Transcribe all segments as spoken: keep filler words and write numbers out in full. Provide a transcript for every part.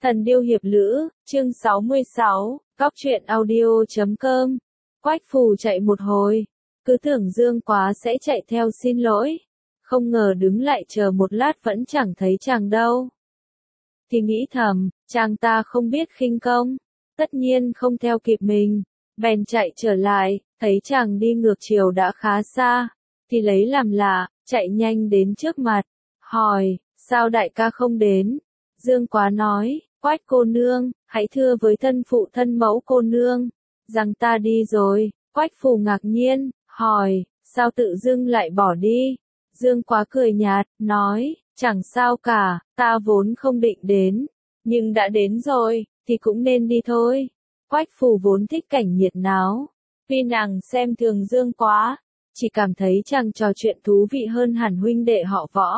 Thần điêu hiệp lữ, chương sáu mươi sáu, góc truyện audio chấm com. Quách Phù chạy một hồi, cứ tưởng Dương Quá sẽ chạy theo xin lỗi, không ngờ đứng lại chờ một lát vẫn chẳng thấy chàng đâu. Thì nghĩ thầm, chàng ta không biết khinh công, tất nhiên không theo kịp mình, bèn chạy trở lại, thấy chàng đi ngược chiều đã khá xa, thì lấy làm lạ, chạy nhanh đến trước mặt, hỏi, sao đại ca không đến? Dương Quá nói, Quách cô nương, hãy thưa với thân phụ thân mẫu cô nương, rằng ta đi rồi. Quách Phù ngạc nhiên, hỏi, sao tự dưng lại bỏ đi? Dương Quá cười nhạt, nói, chẳng sao cả, ta vốn không định đến, nhưng đã đến rồi, thì cũng nên đi thôi. Quách Phù vốn thích cảnh nhiệt náo, vì nàng xem thường Dương Quá, chỉ cảm thấy chàng trò chuyện thú vị hơn hẳn huynh đệ họ Võ.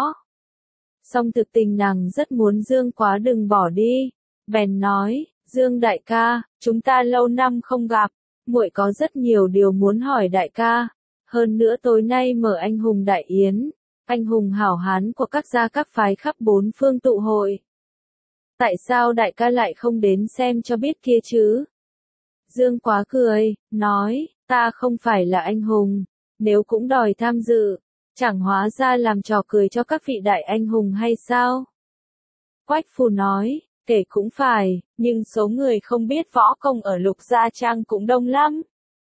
Song thực tình nàng rất muốn Dương Quá đừng bỏ đi, bèn nói, Dương đại ca, chúng ta lâu năm không gặp, muội có rất nhiều điều muốn hỏi đại ca, hơn nữa tối nay mở anh hùng đại yến, anh hùng hảo hán của các gia các phái khắp bốn phương tụ hội. Tại sao đại ca lại không đến xem cho biết kia chứ? Dương Quá cười, nói, ta không phải là anh hùng, nếu cũng đòi tham dự, chẳng hóa ra làm trò cười cho các vị đại anh hùng hay sao? Quách Phù nói, kể cũng phải, nhưng số người không biết võ công ở Lục Gia Trang cũng đông lắm.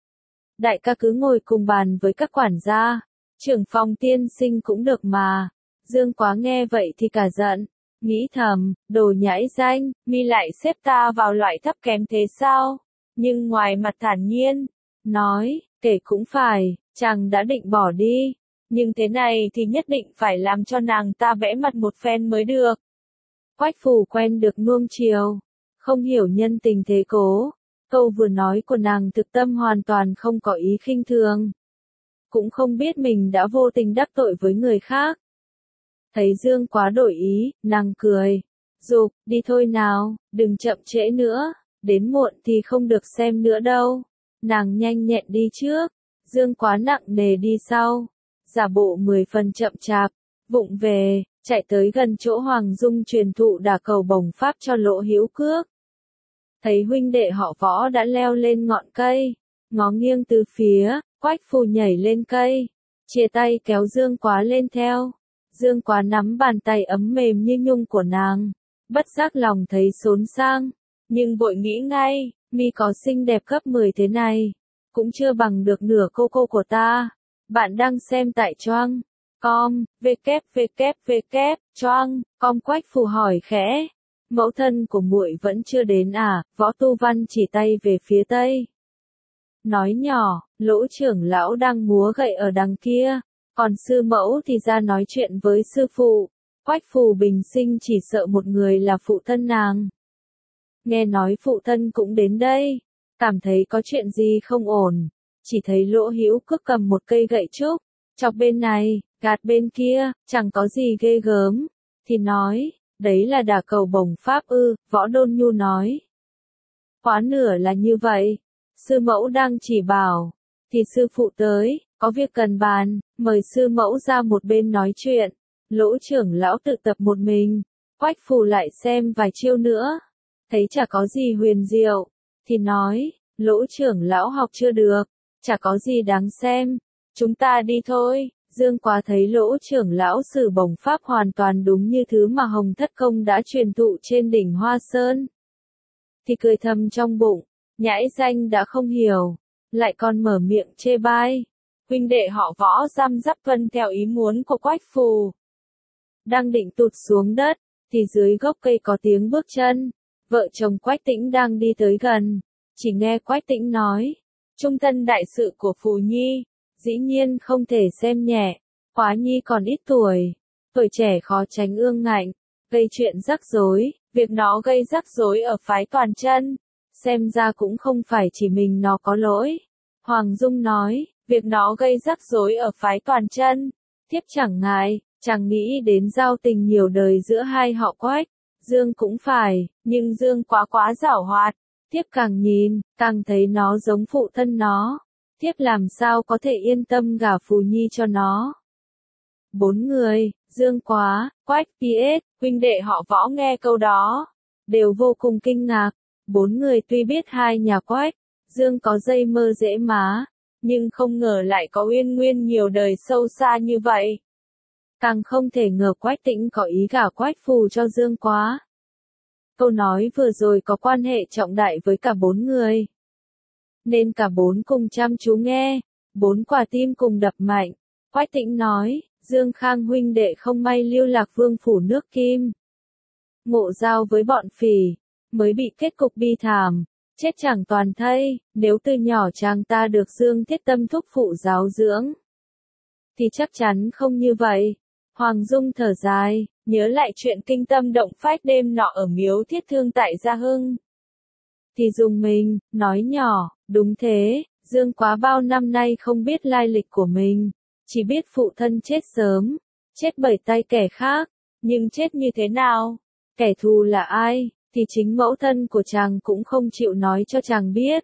Đại ca cứ ngồi cùng bàn với các quản gia, trưởng phòng tiên sinh cũng được mà. Dương Quá nghe vậy thì cả giận, nghĩ thầm, đồ nhãi danh, mi lại xếp ta vào loại thấp kém thế sao? Nhưng ngoài mặt thản nhiên, nói, kể cũng phải, chàng đã định bỏ đi, nhưng thế này thì nhất định phải làm cho nàng ta vẽ mặt một phen mới được. Quách Phù quen được nuông chiều, không hiểu nhân tình thế cố, câu vừa nói của nàng thực tâm hoàn toàn không có ý khinh thường. Cũng không biết mình đã vô tình đắc tội với người khác. Thấy Dương Quá đổi ý, nàng cười, giục, đi thôi nào, đừng chậm trễ nữa, đến muộn thì không được xem nữa đâu. Nàng nhanh nhẹn đi trước, Dương Quá nặng nề đi sau, giả bộ mười phần chậm chạp, vụng về, chạy tới gần chỗ Hoàng Dung truyền thụ đả cầu bổng pháp cho Lỗ Hữu Cước. Thấy huynh đệ họ Võ đã leo lên ngọn cây, ngó nghiêng từ phía, Quách Phù nhảy lên cây, chia tay kéo Dương Quá lên theo. Dương Quá nắm bàn tay ấm mềm như nhung của nàng, bất giác lòng thấy xốn sang, nhưng vội nghĩ ngay, mi có xinh đẹp gấp mười thế này, cũng chưa bằng được nửa cô cô của ta. Bạn đang xem tại Choang com, www, Choang com. Quách Phù hỏi khẽ, mẫu thân của muội vẫn chưa đến à? Võ Tu Văn chỉ tay về phía tây, nói nhỏ, Lỗ trưởng lão đang múa gậy ở đằng kia, còn sư mẫu thì ra nói chuyện với sư phụ. Quách Phù bình sinh chỉ sợ một người là phụ thân nàng. Nghe nói phụ thân cũng đến đây, cảm thấy có chuyện gì không ổn, chỉ thấy Lỗ Hữu Cước cầm một cây gậy trúc, chọc bên này, gạt bên kia, chẳng có gì ghê gớm, thì nói, đấy là đả cầu bổng pháp ư? Võ Đôn Nhu nói, quá nửa là như vậy, sư mẫu đang chỉ bảo, thì sư phụ tới, có việc cần bàn, mời sư mẫu ra một bên nói chuyện. Lỗ trưởng lão tự tập một mình, Quách Phù lại xem vài chiêu nữa, thấy chả có gì huyền diệu, thì nói, Lỗ trưởng lão học chưa được, chả có gì đáng xem, chúng ta đi thôi. Dương Quá thấy Lỗ trưởng lão sử bổng pháp hoàn toàn đúng như thứ mà Hồng Thất Công đã truyền thụ trên đỉnh Hoa Sơn, thì cười thầm trong bụng, nhãi danh đã không hiểu, lại còn mở miệng chê bai. Huynh đệ họ Võ răm rắp tuân theo ý muốn của Quách Phù, đang định tụt xuống đất, thì dưới gốc cây có tiếng bước chân. Vợ chồng Quách Tĩnh đang đi tới gần, chỉ nghe Quách Tĩnh nói, trung thân đại sự của Phù Nhi, dĩ nhiên không thể xem nhẹ. Quá Nhi còn ít tuổi, tuổi trẻ khó tránh ương ngạnh, gây chuyện rắc rối. Việc nó gây rắc rối ở phái Toàn Chân, xem ra cũng không phải chỉ mình nó có lỗi. Hoàng Dung nói, việc nó gây rắc rối ở phái Toàn Chân, thiếp chẳng ngại, chẳng nghĩ đến giao tình nhiều đời giữa hai họ Quách. Dương cũng phải, nhưng Dương quá quá giảo hoạt, thiếp càng nhìn, càng thấy nó giống phụ thân nó, thiếp làm sao có thể yên tâm gả Phù Nhi cho nó. Bốn người, Dương Quá, Quách, pê ét, huynh đệ họ Võ nghe câu đó, đều vô cùng kinh ngạc. Bốn người tuy biết hai nhà Quách, Dương có dây mơ dễ má, nhưng không ngờ lại có uyên nguyên nhiều đời sâu xa như vậy. Càng không thể ngờ Quách Tĩnh có ý gả Quách Phù cho Dương Quá. Câu nói vừa rồi có quan hệ trọng đại với cả bốn người. Nên cả bốn cùng chăm chú nghe, bốn quả tim cùng đập mạnh. Quách Tĩnh nói, Dương Khang huynh đệ không may lưu lạc vương phủ nước Kim. Ngộ giao với bọn phỉ, mới bị kết cục bi thảm, chết chẳng toàn thây, nếu từ nhỏ chàng ta được Dương Thiết Tâm thúc phụ giáo dưỡng, thì chắc chắn không như vậy. Hoàng Dung thở dài, nhớ lại chuyện kinh tâm động phách đêm nọ ở miếu Thiết Thương tại Gia Hưng. Thì dùng mình, nói nhỏ, đúng thế, Dương Quá bao năm nay không biết lai lịch của mình, chỉ biết phụ thân chết sớm, chết bởi tay kẻ khác, nhưng chết như thế nào, kẻ thù là ai, thì chính mẫu thân của chàng cũng không chịu nói cho chàng biết.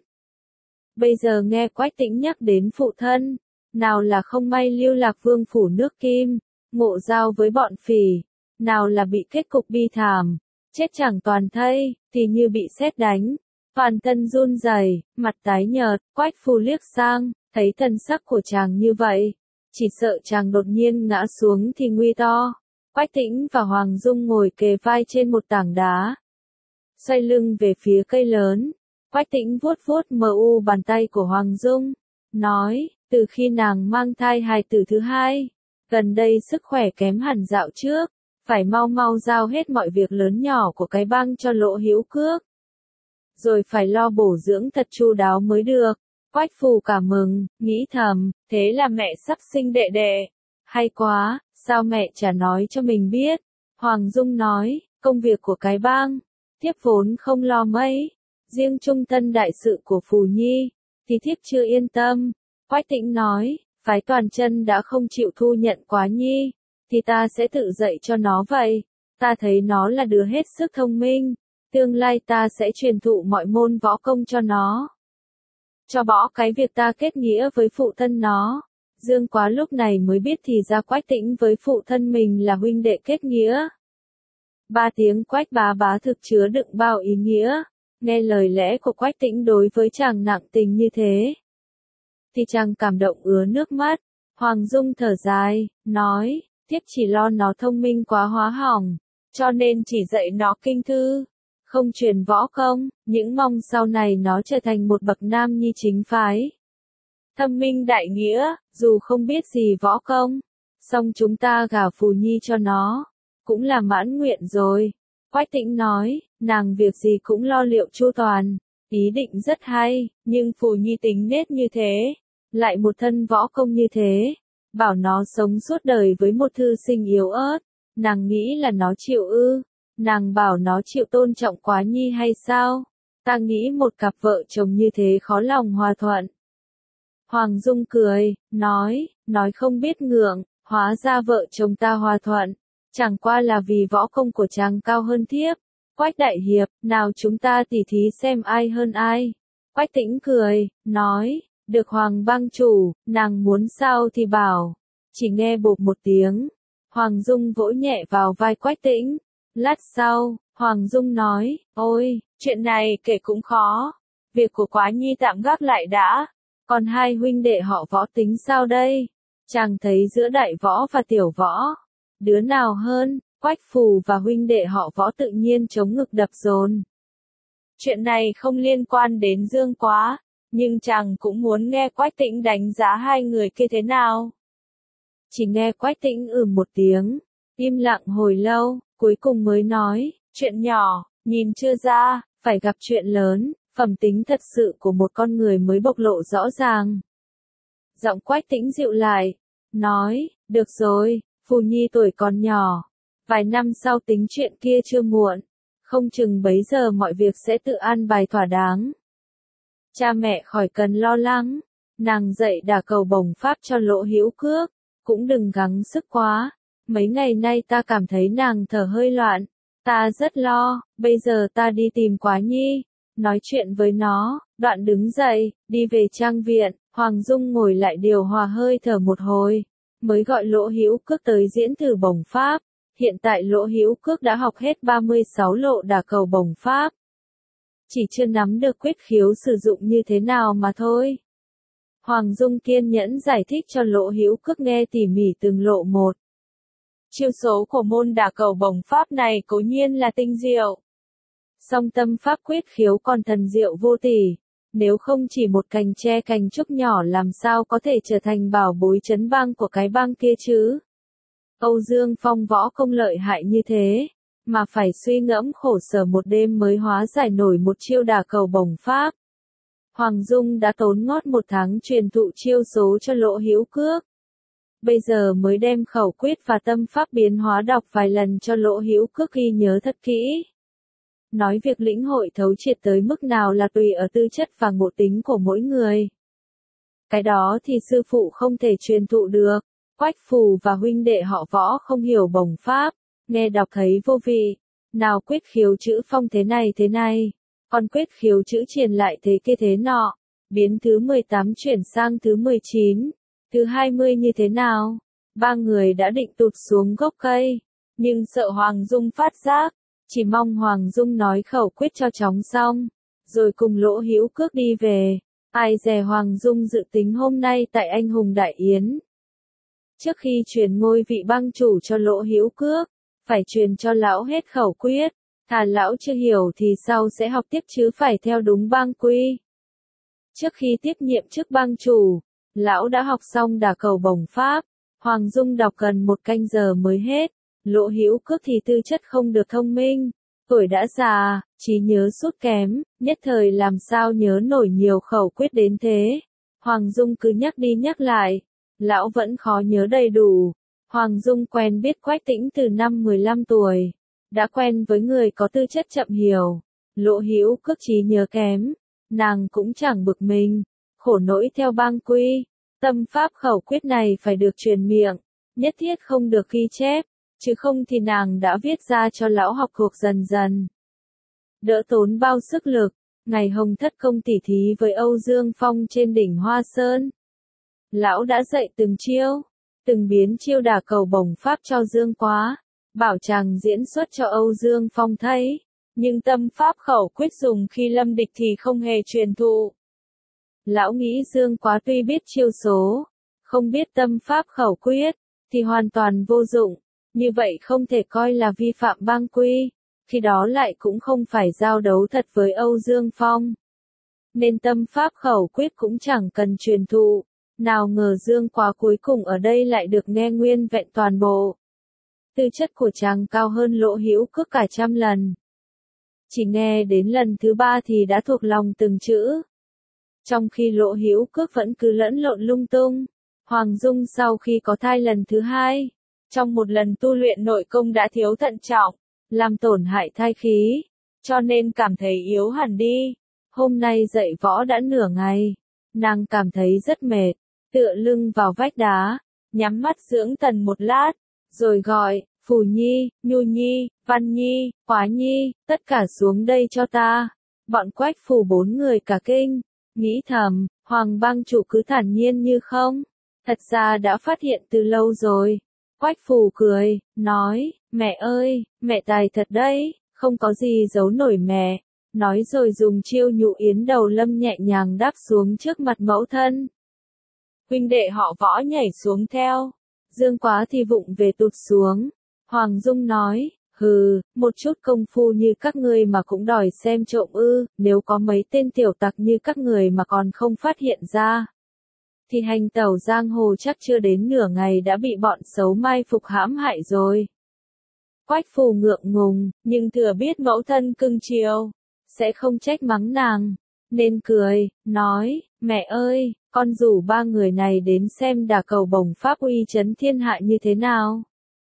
Bây giờ nghe Quách Tĩnh nhắc đến phụ thân, nào là không may lưu lạc vương phủ nước Kim, ngộ giao với bọn phỉ, nào là bị kết cục bi thảm, chết chẳng toàn thây, thì như bị sét đánh, toàn thân run rẩy, mặt tái nhợt. Quách Phù liếc sang, thấy thần sắc của chàng như vậy, chỉ sợ chàng đột nhiên ngã xuống thì nguy to. Quách Tĩnh và Hoàng Dung ngồi kề vai trên một tảng đá, xoay lưng về phía cây lớn. Quách Tĩnh vuốt vuốt mờ u bàn tay của Hoàng Dung, nói, từ khi nàng mang thai hài tử thứ hai, gần đây sức khỏe kém hẳn dạo trước, phải mau mau giao hết mọi việc lớn nhỏ của cái bang cho Lỗ Hữu Cước, rồi phải lo bổ dưỡng thật chu đáo mới được. Quách Phù cả mừng, nghĩ thầm, thế là mẹ sắp sinh đệ đệ, hay quá, sao mẹ chả nói cho mình biết. Hoàng Dung nói, công việc của cái bang, thiếp vốn không lo mấy, riêng trung tân đại sự của Phù Nhi, thì thiếp chưa yên tâm. Quách Tĩnh nói, phái Toàn Chân đã không chịu thu nhận Quá Nhi, thì ta sẽ tự dạy cho nó vậy. Ta thấy nó là đứa hết sức thông minh, tương lai ta sẽ truyền thụ mọi môn võ công cho nó, cho bỏ cái việc ta kết nghĩa với phụ thân nó. Dương Quá lúc này mới biết thì ra Quách Tĩnh với phụ thân mình là huynh đệ kết nghĩa. Ba tiếng Quách bá bá thực chứa đựng bao ý nghĩa, nghe lời lẽ của Quách Tĩnh đối với chàng nặng tình như thế, thì chàng cảm động ứa nước mắt. Hoàng Dung thở dài, nói, thiếp chỉ lo nó thông minh quá hóa hỏng, cho nên chỉ dạy nó kinh thư, không truyền võ công, những mong sau này nó trở thành một bậc nam nhi chính phái, thâm minh đại nghĩa, dù không biết gì võ công, song chúng ta gả Phù Nhi cho nó, cũng là mãn nguyện rồi. Quách Tĩnh nói, nàng việc gì cũng lo liệu chu toàn, ý định rất hay, nhưng Phù Nhi tính nết như thế, lại một thân võ công như thế, bảo nó sống suốt đời với một thư sinh yếu ớt, nàng nghĩ là nó chịu ư? Nàng bảo nó chịu tôn trọng Quá Nhi hay sao? Ta nghĩ một cặp vợ chồng như thế khó lòng hòa thuận. Hoàng Dung cười, nói, nói không biết ngượng, hóa ra vợ chồng ta hòa thuận, chẳng qua là vì võ công của chàng cao hơn thiếp. Quách đại hiệp, nào chúng ta tỉ thí xem ai hơn ai. Quách Tĩnh cười, nói, được Hoàng bang chủ, nàng muốn sao thì bảo. Chỉ nghe bộp một tiếng, Hoàng Dung vỗ nhẹ vào vai Quách Tĩnh. Lát sau, Hoàng Dung nói, ôi, chuyện này kể cũng khó, việc của Quá Nhi tạm gác lại đã, còn hai huynh đệ họ Võ tính sao đây? Chàng thấy giữa đại võ và tiểu võ, đứa nào hơn? Quách Phù và huynh đệ họ Võ tự nhiên chống ngực đập dồn. Chuyện này không liên quan đến Dương Quá, nhưng chàng cũng muốn nghe Quách Tĩnh đánh giá hai người kia thế nào. Chỉ nghe Quách Tĩnh ừ một tiếng, im lặng hồi lâu, cuối cùng mới nói, chuyện nhỏ, nhìn chưa ra, phải gặp chuyện lớn, phẩm tính thật sự của một con người mới bộc lộ rõ ràng. Giọng Quách Tĩnh dịu lại, nói, được rồi, Phù Nhi tuổi còn nhỏ, vài năm sau tính chuyện kia chưa muộn, không chừng bấy giờ mọi việc sẽ tự an bài thỏa đáng. Cha mẹ khỏi cần lo lắng, nàng dạy đả cầu bổng pháp cho Lỗ Hữu Cước, cũng đừng gắng sức quá, mấy ngày nay ta cảm thấy nàng thở hơi loạn, ta rất lo, bây giờ ta đi tìm Quá Nhi, nói chuyện với nó. Đoạn đứng dậy, đi về trang viện. Hoàng Dung ngồi lại điều hòa hơi thở một hồi, mới gọi Lỗ Hữu Cước tới diễn thử bổng pháp. Hiện tại Lỗ Hữu Cước đã học hết ba mươi sáu lộ đả cầu bổng pháp. Chỉ chưa nắm được quyết khiếu sử dụng như thế nào mà thôi. Hoàng Dung kiên nhẫn giải thích cho Lỗ Hữu Cước nghe tỉ mỉ từng lộ một. Chiêu số của môn đả cầu bổng pháp này cố nhiên là tinh diệu. Song tâm pháp quyết khiếu còn thần diệu vô tỷ. Nếu không chỉ một cành tre cành trúc nhỏ làm sao có thể trở thành bảo bối trấn bang của cái bang kia chứ. Âu Dương Phong võ công lợi hại như thế, mà phải suy ngẫm khổ sở một đêm mới hóa giải nổi một chiêu đả cầu bổng pháp. Hoàng Dung đã tốn ngót một tháng truyền thụ chiêu số cho Lỗ Hữu Cước. Bây giờ mới đem khẩu quyết và tâm pháp biến hóa đọc vài lần cho Lỗ Hữu Cước ghi nhớ thật kỹ. Nói việc lĩnh hội thấu triệt tới mức nào là tùy ở tư chất và ngộ tính của mỗi người. Cái đó thì sư phụ không thể truyền thụ được. Quách Phù và huynh đệ họ Võ không hiểu bổng pháp, nghe đọc thấy vô vị. Nào quyết khiếu chữ phong thế này thế này, còn quyết khiếu chữ triền lại thế kia thế nọ. Biến thứ mười tám chuyển sang thứ mười chín, thứ hai mươi như thế nào? Ba người đã định tụt xuống gốc cây, nhưng sợ Hoàng Dung phát giác, chỉ mong Hoàng Dung nói khẩu quyết cho chóng xong, rồi cùng Lỗ Hữu Cước đi về. Ai dè Hoàng Dung dự tính hôm nay tại Anh Hùng Đại Yến. Trước khi truyền ngôi vị bang chủ cho Lỗ Hữu Cước, phải truyền cho lão hết khẩu quyết, thà lão chưa hiểu thì sau sẽ học tiếp chứ phải theo đúng bang quy. Trước khi tiếp nhiệm chức bang chủ, lão đã học xong đả cầu bổng pháp, Hoàng Dung đọc gần một canh giờ mới hết. Lỗ Hữu Cước thì tư chất không được thông minh, tuổi đã già, trí nhớ sút kém, nhất thời làm sao nhớ nổi nhiều khẩu quyết đến thế. Hoàng Dung cứ nhắc đi nhắc lại, lão vẫn khó nhớ đầy đủ. Hoàng Dung quen biết Quách Tĩnh từ năm mười lăm tuổi, đã quen với người có tư chất chậm hiểu. Lỗ Hữu Cước trí nhớ kém, nàng cũng chẳng bực mình, khổ nỗi theo bang quy, tâm pháp khẩu quyết này phải được truyền miệng, nhất thiết không được ghi chép, chứ không thì nàng đã viết ra cho lão học thuộc dần dần. Đỡ tốn bao sức lực, ngày Hồng Thất Công tỉ thí với Âu Dương Phong trên đỉnh Hoa Sơn. Lão đã dạy từng chiêu, từng biến chiêu đả cầu bổng pháp cho Dương Quá, bảo chàng diễn xuất cho Âu Dương Phong thấy, nhưng tâm pháp khẩu quyết dùng khi lâm địch thì không hề truyền thụ. Lão nghĩ Dương Quá tuy biết chiêu số, không biết tâm pháp khẩu quyết, thì hoàn toàn vô dụng, như vậy không thể coi là vi phạm bang quy, khi đó lại cũng không phải giao đấu thật với Âu Dương Phong. Nên tâm pháp khẩu quyết cũng chẳng cần truyền thụ, nào ngờ Dương Quá cuối cùng ở đây lại được nghe nguyên vẹn toàn bộ. Tư chất của chàng cao hơn Lỗ Hữu Cước cả trăm lần. Chỉ nghe đến lần thứ ba thì đã thuộc lòng từng chữ. Trong khi Lỗ Hữu Cước vẫn cứ lẫn lộn lung tung, Hoàng Dung sau khi có thai lần thứ hai, trong một lần tu luyện nội công đã thiếu thận trọng, làm tổn hại thai khí, cho nên cảm thấy yếu hẳn đi. Hôm nay dậy võ đã nửa ngày, nàng cảm thấy rất mệt, tựa lưng vào vách đá, nhắm mắt dưỡng thần một lát, rồi gọi, Phù Nhi, Nhu Nhi, Văn Nhi, Hóa Nhi, tất cả xuống đây cho ta. Bọn Quách Phù bốn người cả kinh, nghĩ thầm, Hoàng bang chủ cứ thản nhiên như không, thật ra đã phát hiện từ lâu rồi. Quách Phù cười, nói, mẹ ơi, mẹ tài thật đấy, không có gì giấu nổi mẹ. Nói rồi dùng chiêu nhụ yến đầu lâm nhẹ nhàng đáp xuống trước mặt mẫu thân. Huynh đệ họ Võ nhảy xuống theo, Dương Quá thì vụng về tụt xuống. Hoàng Dung nói, hừ, một chút công phu như các ngươi mà cũng đòi xem trộm ư, nếu có mấy tên tiểu tặc như các người mà còn không phát hiện ra, thì hành tẩu giang hồ chắc chưa đến nửa ngày đã bị bọn xấu mai phục hãm hại rồi. Quách Phù ngượng ngùng, nhưng thừa biết mẫu thân cưng chiều, sẽ không trách mắng nàng, nên cười, nói, mẹ ơi, con rủ ba người này đến xem đả cầu bổng pháp uy chấn thiên hạ như thế nào.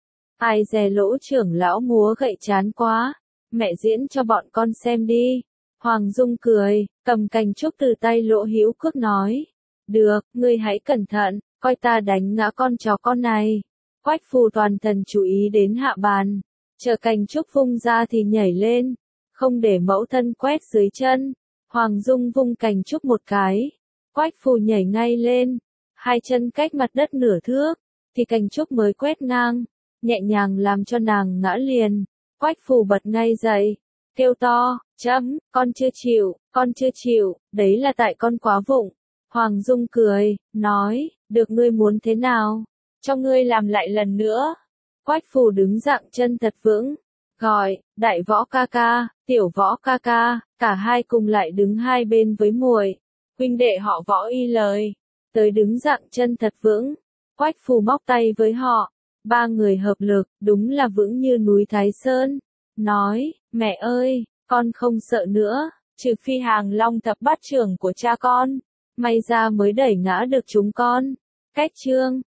Ai dè Lỗ trưởng lão múa gậy chán quá, mẹ diễn cho bọn con xem đi. Hoàng Dung cười, cầm cành trúc từ tay Lỗ Hữu Cước nói, được, ngươi hãy cẩn thận, coi ta đánh ngã con chó con này. Quách Phù toàn thần chú ý đến hạ bàn, chờ cành trúc vung ra thì nhảy lên, không để mẫu thân quét dưới chân. Hoàng Dung vung cành trúc một cái, Quách Phù nhảy ngay lên, hai chân cách mặt đất nửa thước, thì cành trúc mới quét ngang. nhẹ nhàng làm cho nàng ngã liền. Quách phù bật ngay dậy, kêu to, chấm, con chưa chịu, con chưa chịu, đấy là tại con quá vụng. Hoàng Dung cười, nói, được ngươi muốn thế nào, cho ngươi làm lại lần nữa. Quách phù đứng dặng chân thật vững, gọi, đại võ ca ca, tiểu võ ca ca, cả hai cùng lại đứng hai bên với muội. Huynh đệ họ Võ y lời, tới đứng dặng chân thật vững. Quách phù móc tay với họ, ba người hợp lực, đúng là vững như núi Thái Sơn. Nói, mẹ ơi, con không sợ nữa, trừ phi Hàng Long thập bát trưởng của cha con, may ra mới đẩy ngã được chúng con. Cách chương